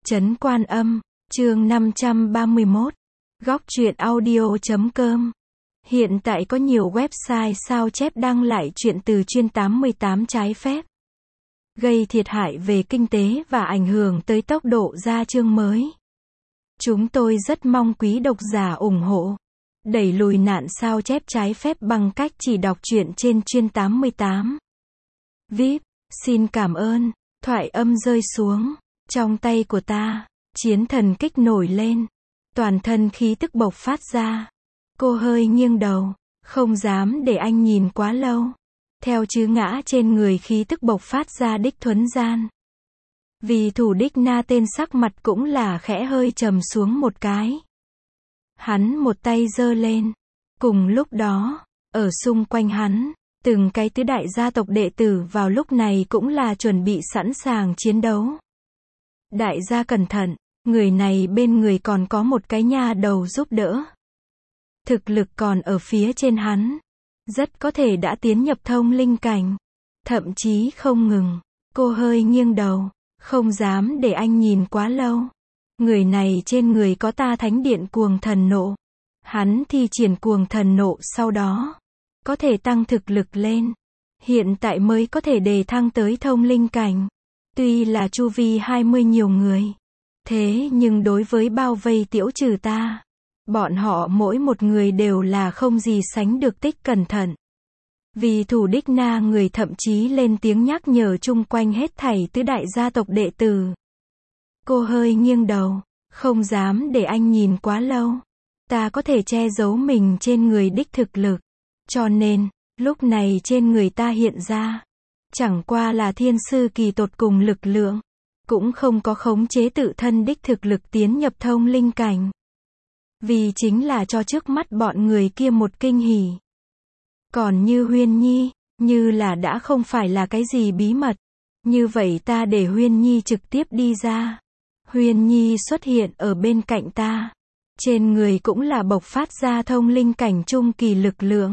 Trấn Quan Âm, chương 531. Góc truyện audio.com. Hiện tại có nhiều website sao chép đăng lại truyện từ chuyên 88 trái phép, gây thiệt hại về kinh tế và ảnh hưởng tới tốc độ ra chương mới. Chúng tôi rất mong quý độc giả ủng hộ, đẩy lùi nạn sao chép trái phép bằng cách chỉ đọc truyện trên chuyên 88. VIP, xin cảm ơn. Thoại âm rơi xuống. Trong tay của ta, chiến thần kích nổi lên. Toàn thân khí tức bộc phát ra. Cô hơi nghiêng đầu, không dám để anh nhìn quá lâu. Theo chữ ngã trên người khí tức bộc phát ra đích thuấn gian. Vì thủ đích na tên sắc mặt cũng là khẽ hơi trầm xuống một cái. Hắn một tay giơ lên. Cùng lúc đó, ở xung quanh hắn, từng cái tứ đại gia tộc đệ tử vào lúc này cũng là chuẩn bị sẵn sàng chiến đấu. Đại gia cẩn thận, người này bên người còn có một cái nha đầu giúp đỡ. Thực lực còn ở phía trên hắn. Rất có thể đã tiến nhập thông linh cảnh. Thậm chí không ngừng. Cô hơi nghiêng đầu, không dám để anh nhìn quá lâu. Người này trên người có ta thánh điện cuồng thần nộ. Hắn thi triển cuồng thần nộ sau đó có thể tăng thực lực lên. Hiện tại mới có thể đề thăng tới thông linh cảnh. Tuy là chu vi 20 nhiều người. Thế nhưng đối với bao vây tiểu trừ ta, bọn họ mỗi một người đều là không gì sánh được tích cẩn thận. Vì thủ đích na người thậm chí lên tiếng nhắc nhở chung quanh hết thảy tứ đại gia tộc đệ tử. Cô hơi nghiêng đầu, không dám để anh nhìn quá lâu. Ta có thể che giấu mình trên người đích thực lực. Cho nên, lúc này trên người ta hiện ra, chẳng qua là thiên sư kỳ tột cùng lực lượng, cũng không có khống chế tự thân đích thực lực tiến nhập thông linh cảnh. Vì chính là cho trước mắt bọn người kia một kinh hỉ. Còn như Huyên Nhi, như là đã không phải là cái gì bí mật. Như vậy ta để Huyên Nhi trực tiếp đi ra. Huyên Nhi xuất hiện ở bên cạnh ta. Trên người cũng là bộc phát ra thông linh cảnh trung kỳ lực lượng.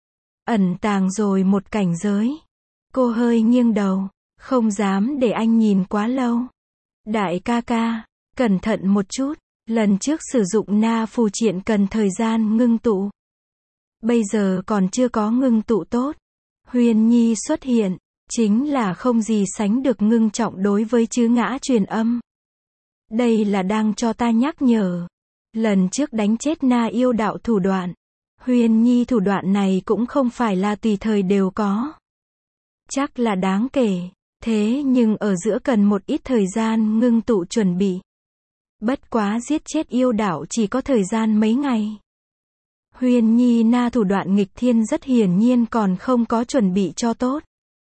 Ẩn tàng rồi một cảnh giới. Cô hơi nghiêng đầu, không dám để anh nhìn quá lâu. Đại ca ca, cẩn thận một chút, lần trước sử dụng na phù triện cần thời gian ngưng tụ. Bây giờ còn chưa có ngưng tụ tốt. Huyên Nhi xuất hiện, chính là không gì sánh được ngưng trọng đối với chữ ngã truyền âm. Đây là đang cho ta nhắc nhở. Lần trước đánh chết na yêu đạo thủ đoạn. Huyên Nhi thủ đoạn này cũng không phải là tùy thời đều có. Chắc là đáng kể. Thế nhưng ở giữa cần một ít thời gian ngưng tụ chuẩn bị. Bất quá giết chết yêu đạo chỉ có thời gian mấy ngày. Huyên Nhi na thủ đoạn nghịch thiên rất hiển nhiên còn không có chuẩn bị cho tốt.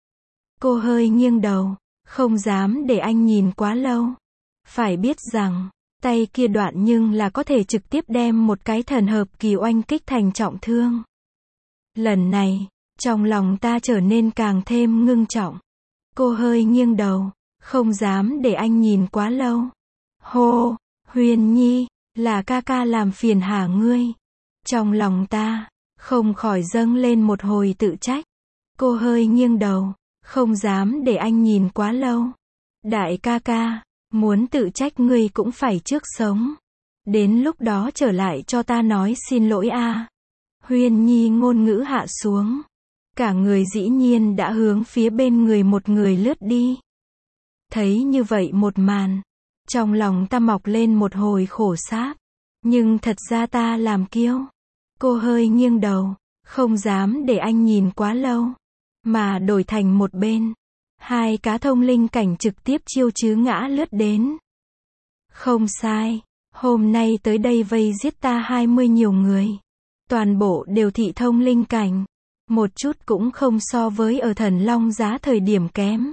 Cô hơi nghiêng đầu, không dám để anh nhìn quá lâu. Phải biết rằng, tay kia đoạn nhưng là có thể trực tiếp đem một cái thần hợp kỳ oanh kích thành trọng thương. Lần này, trong lòng ta trở nên càng thêm ngưng trọng. Cô hơi nghiêng đầu, không dám để anh nhìn quá lâu. Hô, Huyên Nhi, là ca ca làm phiền hả ngươi? Trong lòng ta, không khỏi dâng lên một hồi tự trách. Cô hơi nghiêng đầu, không dám để anh nhìn quá lâu. Đại ca ca, muốn tự trách ngươi cũng phải trước sống. Đến lúc đó trở lại cho ta nói xin lỗi a. Huyên Nhi ngôn ngữ hạ xuống. Cả người dĩ nhiên đã hướng phía bên người một người lướt đi. Thấy như vậy một màn, trong lòng ta mọc lên một hồi khổ sáp. Nhưng thật ra ta làm kiêu. Cô hơi nghiêng đầu, không dám để anh nhìn quá lâu. Mà đổi thành một bên. Hai cá thông linh cảnh trực tiếp chiêu chứ ngã lướt đến. Không sai, hôm nay tới đây vây giết ta 20 nhiều người. Toàn bộ đều thị thông linh cảnh. Một chút cũng không so với ở Thần Long Giá thời điểm kém.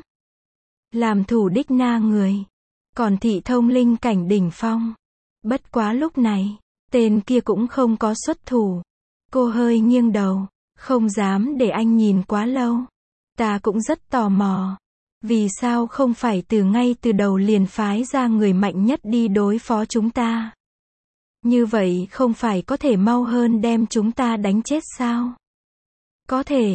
Làm thủ đích na người. Còn thị thông linh cảnh đỉnh phong. Bất quá lúc này, tên kia cũng không có xuất thủ. Cô hơi nghiêng đầu, không dám để anh nhìn quá lâu. Ta cũng rất tò mò. Vì sao không phải ngay từ đầu liền phái ra người mạnh nhất đi đối phó chúng ta? Như vậy không phải có thể mau hơn đem chúng ta đánh chết sao? Có thể,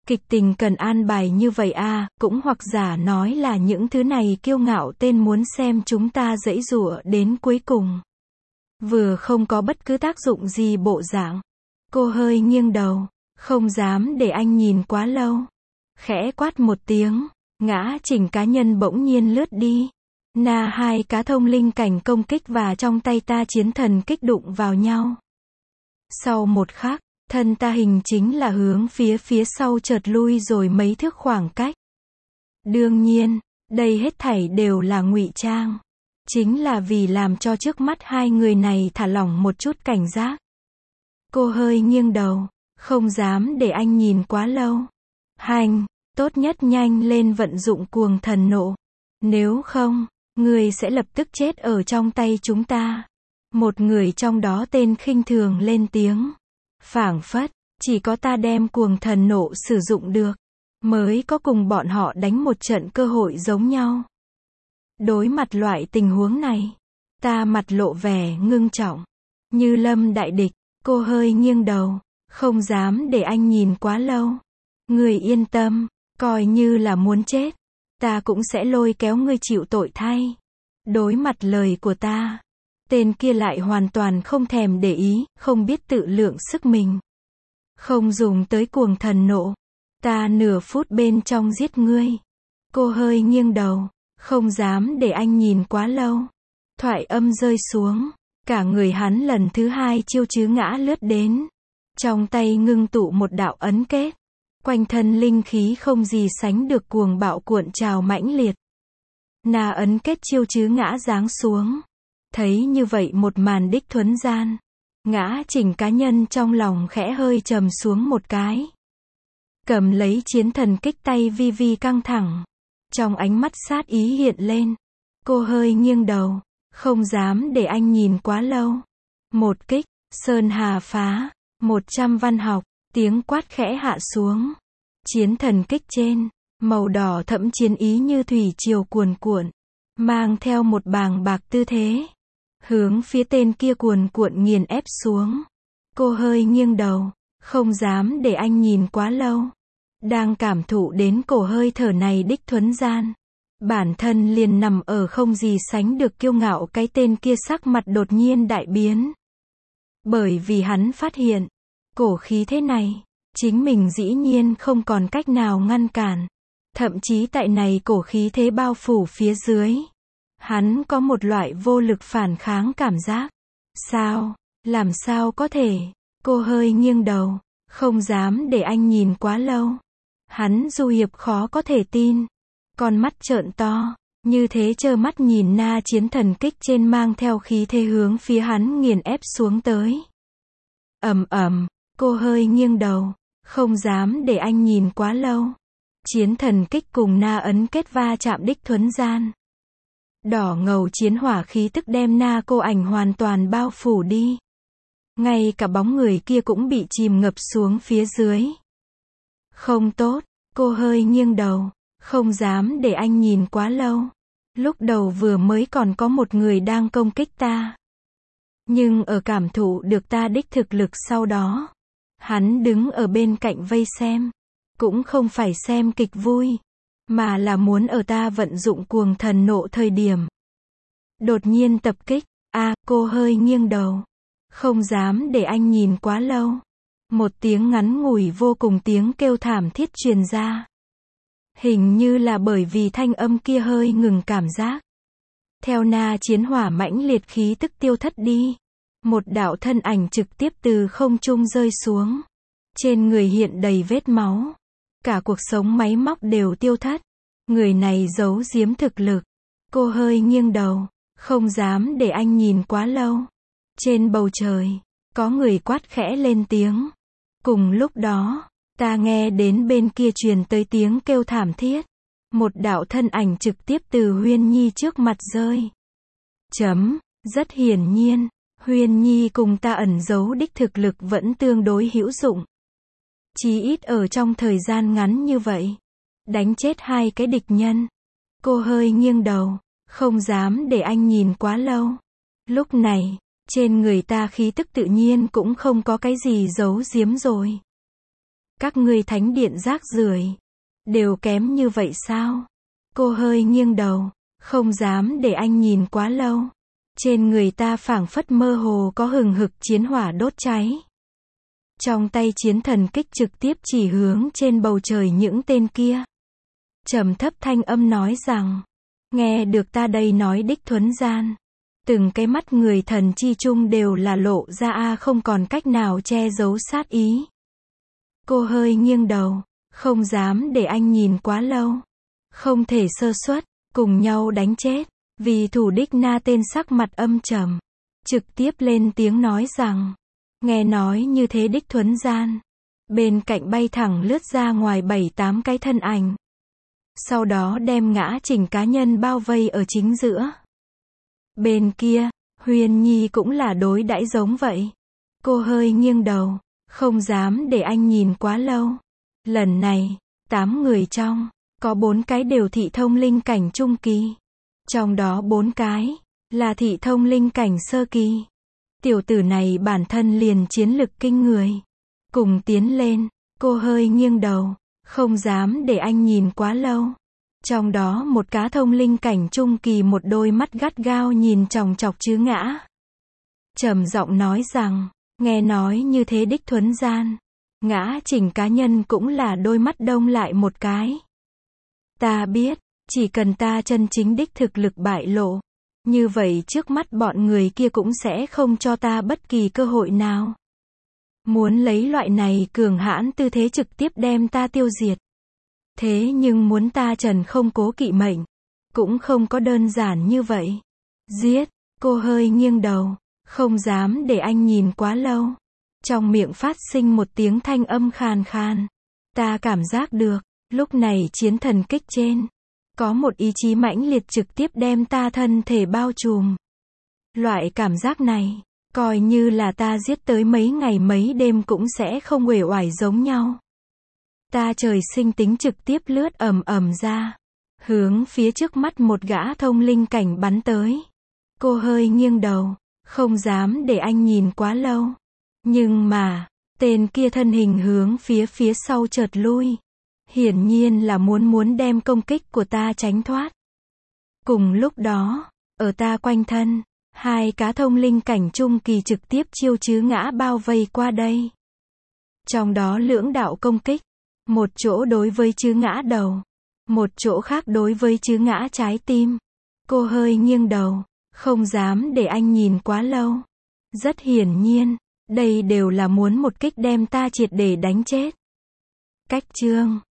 Kịch tình cần an bài như vậy à, cũng hoặc giả nói là những thứ này kiêu ngạo tên muốn xem chúng ta giãy giụa đến cuối cùng. Vừa không có bất cứ tác dụng gì bộ dạng. Cô hơi nghiêng đầu, không dám để anh nhìn quá lâu. Khẽ quát một tiếng, ngã chỉnh cá nhân bỗng nhiên lướt đi. Hai cá thông linh cảnh công kích và trong tay ta chiến thần kích đụng vào nhau. Sau một khắc, thân ta hình chính là hướng phía sau chợt lui rồi mấy thước khoảng cách. Đương nhiên, đây hết thảy đều là ngụy trang. Chính là vì làm cho trước mắt hai người này thả lỏng một chút cảnh giác. Cô hơi nghiêng đầu, không dám để anh nhìn quá lâu. Hành, tốt nhất nhanh lên vận dụng cuồng thần nộ. Nếu không, người sẽ lập tức chết ở trong tay chúng ta. Một người trong đó tên khinh thường lên tiếng. Phảng phất, chỉ có ta đem cuồng thần nộ sử dụng được, mới có cùng bọn họ đánh một trận cơ hội giống nhau. Đối mặt loại tình huống này, ta mặt lộ vẻ ngưng trọng. Như lâm đại địch, cô hơi nghiêng đầu, không dám để anh nhìn quá lâu. Người yên tâm, coi như là muốn chết, ta cũng sẽ lôi kéo ngươi chịu tội thay. Đối mặt lời của ta, tên kia lại hoàn toàn không thèm để ý, không biết tự lượng sức mình. Không dùng tới cuồng thần nộ, ta nửa phút bên trong giết ngươi. Cô hơi nghiêng đầu, không dám để anh nhìn quá lâu. Thoại âm rơi xuống, cả người hắn lần thứ hai chiêu chứ ngã lướt đến. Trong tay ngưng tụ một đạo ấn kết. Quanh thân linh khí không gì sánh được cuồng bạo cuộn trào mãnh liệt. Ấn kết chiêu chứ ngã giáng xuống. Thấy như vậy một màn đích thuấn gian. Ngã chỉnh cá nhân trong lòng khẽ hơi trầm xuống một cái. Cầm lấy chiến thần kích tay vi vi căng thẳng. Trong ánh mắt sát ý hiện lên. Cô hơi nghiêng đầu, không dám để anh nhìn quá lâu. Một kích, sơn hà phá, 100 văn học, tiếng quát khẽ hạ xuống. Chiến thần kích trên, màu đỏ thẫm chiến ý như thủy triều cuồn cuộn, mang theo một bàng bạc tư thế. Hướng phía tên kia cuồn cuộn nghiền ép xuống. Cô hơi nghiêng đầu, không dám để anh nhìn quá lâu. Đang cảm thụ đến cổ hơi thở này đích thuấn gian. Bản thân liền nằm ở không gì sánh được kiêu ngạo cái tên kia sắc mặt đột nhiên đại biến. Bởi vì hắn phát hiện, cổ khí thế này, chính mình dĩ nhiên không còn cách nào ngăn cản. Thậm chí tại này cổ khí thế bao phủ phía dưới. Hắn có một loại vô lực phản kháng cảm giác. Sao? Làm sao có thể? Cô hơi nghiêng đầu, không dám để anh nhìn quá lâu. Hắn du hiệp khó có thể tin. Con mắt trợn to, như thế trơ mắt nhìn chiến thần kích trên mang theo khí thế hướng phía hắn nghiền ép xuống tới. Ầm ầm, cô hơi nghiêng đầu, không dám để anh nhìn quá lâu. Chiến thần kích cùng ấn kết va chạm đích thuấn gian. Đỏ ngầu chiến hỏa khí tức đem cô ảnh hoàn toàn bao phủ đi. Ngay cả bóng người kia cũng bị chìm ngập xuống phía dưới. Không tốt, cô hơi nghiêng đầu, không dám để anh nhìn quá lâu. Lúc đầu vừa mới còn có một người đang công kích ta. Nhưng ở cảm thụ được ta đích thực lực sau đó, hắn đứng ở bên cạnh vây xem. Cũng không phải xem kịch vui, mà là muốn ở ta vận dụng cuồng thần nộ thời điểm. Đột nhiên tập kích, cô hơi nghiêng đầu. Không dám để anh nhìn quá lâu. Một tiếng ngắn ngủi vô cùng tiếng kêu thảm thiết truyền ra. Hình như là bởi vì thanh âm kia hơi ngừng cảm giác. Theo chiến hỏa mãnh liệt khí tức tiêu thất đi. Một đạo thân ảnh trực tiếp từ không trung rơi xuống. Trên người hiện đầy vết máu. Cả cuộc sống máy móc đều tiêu thất. Người này giấu giếm thực lực. Cô hơi nghiêng đầu, không dám để anh nhìn quá lâu. Trên bầu trời, có người quát khẽ lên tiếng. Cùng lúc đó, ta nghe đến bên kia truyền tới tiếng kêu thảm thiết. Một đạo thân ảnh trực tiếp từ Huyên Nhi trước mặt rơi. Rất hiển nhiên, Huyên Nhi cùng ta ẩn giấu đích thực lực vẫn tương đối hữu dụng. Chí ít ở trong thời gian ngắn như vậy. Đánh chết hai cái địch nhân. Cô hơi nghiêng đầu, không dám để anh nhìn quá lâu. Lúc này, trên người ta khí tức tự nhiên cũng không có cái gì giấu giếm rồi. Các ngươi thánh điện rác rưởi, đều kém như vậy sao? Cô hơi nghiêng đầu, không dám để anh nhìn quá lâu. Trên người ta phảng phất mơ hồ có hừng hực chiến hỏa đốt cháy. Trong tay chiến thần kích trực tiếp chỉ hướng trên bầu trời những tên kia. Trầm thấp thanh âm nói rằng, nghe được ta đây nói đích thuấn gian. Từng cái mắt người thần chi chung đều là lộ ra không còn cách nào che giấu sát ý. Cô hơi nghiêng đầu, không dám để anh nhìn quá lâu. Không thể sơ suất, cùng nhau đánh chết. Vì thủ đích na tên sắc mặt âm trầm. Trực tiếp lên tiếng nói rằng, nghe nói như thế đích thuấn gian. Bên cạnh bay thẳng lướt ra ngoài 7-8 cái thân ảnh. Sau đó đem Ngã Chỉnh cá nhân bao vây ở chính giữa. Bên kia, Huyền Nhi cũng là đối đãi giống vậy. Cô hơi nghiêng đầu, không dám để anh nhìn quá lâu. Lần này, 8 người trong, có 4 cái đều thị thông linh cảnh trung kỳ. Trong đó 4 cái, là thị thông linh cảnh sơ kỳ. Tiểu tử này bản thân liền chiến lực kinh người. Cùng tiến lên, cô hơi nghiêng đầu, không dám để anh nhìn quá lâu. Trong đó một cá thông linh cảnh trung kỳ một đôi mắt gắt gao nhìn chòng chọc Chứ Ngã. Trầm giọng nói rằng, nghe nói như thế đích thuấn gian. Ngã Chỉnh cá nhân cũng là đôi mắt đông lại một cái. Ta biết, chỉ cần ta chân chính đích thực lực bại lộ, như vậy trước mắt bọn người kia cũng sẽ không cho ta bất kỳ cơ hội nào. Muốn lấy loại này cường hãn tư thế trực tiếp đem ta tiêu diệt. Thế nhưng muốn ta Trần không cố kỵ mệnh, cũng không có đơn giản như vậy. Giết, cô hơi nghiêng đầu, không dám để anh nhìn quá lâu. Trong miệng phát sinh một tiếng thanh âm khàn khàn. Ta cảm giác được, lúc này chiến thần kích trên, có một ý chí mãnh liệt trực tiếp đem ta thân thể bao trùm. Loại cảm giác này, coi như là ta giết tới mấy ngày mấy đêm cũng sẽ không uể oải giống nhau. Ta trời sinh tính trực tiếp lướt ầm ầm ra, hướng phía trước mắt một gã thông linh cảnh bắn tới. Cô hơi nghiêng đầu, không dám để anh nhìn quá lâu. Nhưng mà, tên kia thân hình hướng phía sau chợt lui. Hiển nhiên là muốn đem công kích của ta tránh thoát. Cùng lúc đó, ở ta quanh thân, 2 cá thông linh cảnh trung kỳ trực tiếp chiêu Chứ Ngã bao vây qua đây. Trong đó lưỡng đạo công kích, một chỗ đối với Chứ Ngã đầu, một chỗ khác đối với Chứ Ngã trái tim. Cô hơi nghiêng đầu, không dám để anh nhìn quá lâu. Rất hiển nhiên, đây đều là muốn một kích đem ta triệt để đánh chết. Cách chương